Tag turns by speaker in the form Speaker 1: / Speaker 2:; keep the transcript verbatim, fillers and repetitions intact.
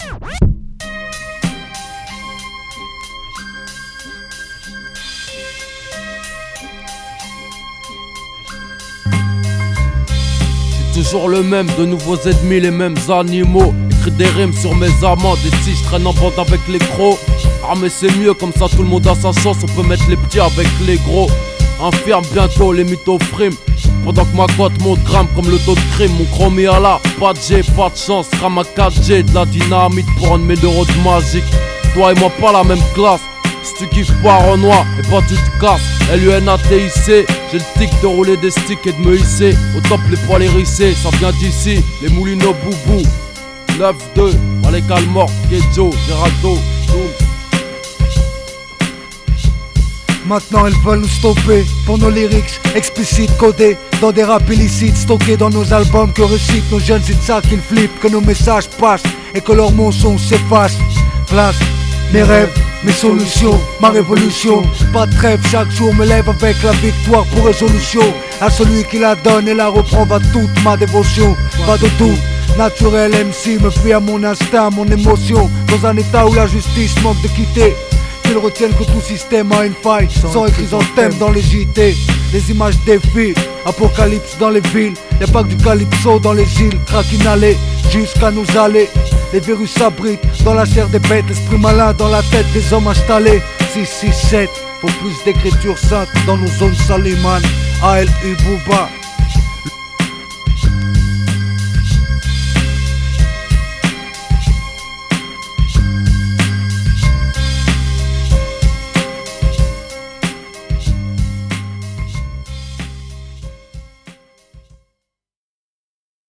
Speaker 1: Toujours le même, de nouveaux ennemis, les mêmes animaux. Écris des rimes sur mes amants, des si je traîne en bande avec les gros. Ah mais c'est mieux, comme ça tout le monde a sa chance, on peut mettre les petits avec les gros. Infirme bientôt les mythos friment, pendant que ma cote monte gramme comme le taux de crime. Mon chromie à la, pas de G, pas de chance, rame à quatre G, de la dynamite pour rendre mes neurones magiques. Toi et moi pas la même classe, si tu kiffes pas Renoir, et pas tu te casses. L U N A T I C, j'ai le tic de rouler des sticks et de me hisser. Au top les poils hérissés, ça vient d'ici, les moulineaux boubou. neuf deux, Malek Almor, Kedjo, Geraldo, Doom.
Speaker 2: Maintenant ils veulent nous stopper pour nos lyrics explicites codés dans des rap illicites stockés dans nos albums que récitent nos jeunes. C'est de ça qu'ils flippent, que nos messages passent et que leurs mots sont s'effacent. Place mes rêves, mes solutions, ma révolution. Pas de trêve, chaque jour me lève avec la victoire pour résolution. À celui qui la donne et la reprend va toute ma dévotion. Pas de doute, naturel M C me fie à mon instinct, mon émotion. Dans un état où la justice manque de quitter, qu'ils retiennent que tout système a une faille. Sans écrits en thème dans les J T, les images défilent, apocalypse dans les villes. Y'a pas que du calypso dans les îles, crack inhalé jusqu'à nous aller. Les virus s'abritent dans la chair des bêtes, l'esprit malin dans la tête des hommes installés. Six six sept, faut plus d'écriture sainte dans nos zones Saliman, A L U Booba.